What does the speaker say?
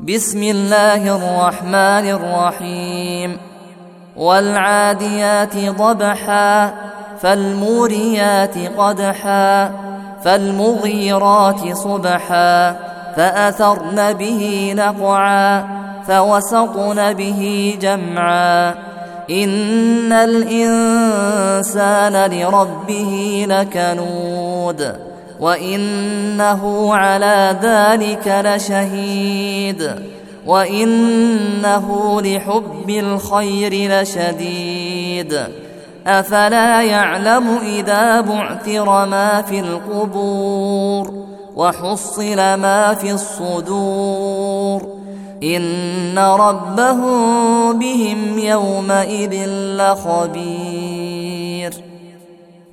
بسم الله الرحمن الرحيم والعاديات ضبحا فالموريات قدحا فالمغيرات صبحا فأثرن به نقعا فوسطن به جمعا إن الإنسان لربه لكنود وإنه على ذلك لشهيد وإنه لحب الخير لشديد أفلا يعلم إذا بعثر ما في القبور وحصل ما في الصدور إن ربهم بهم يومئذ لخبير.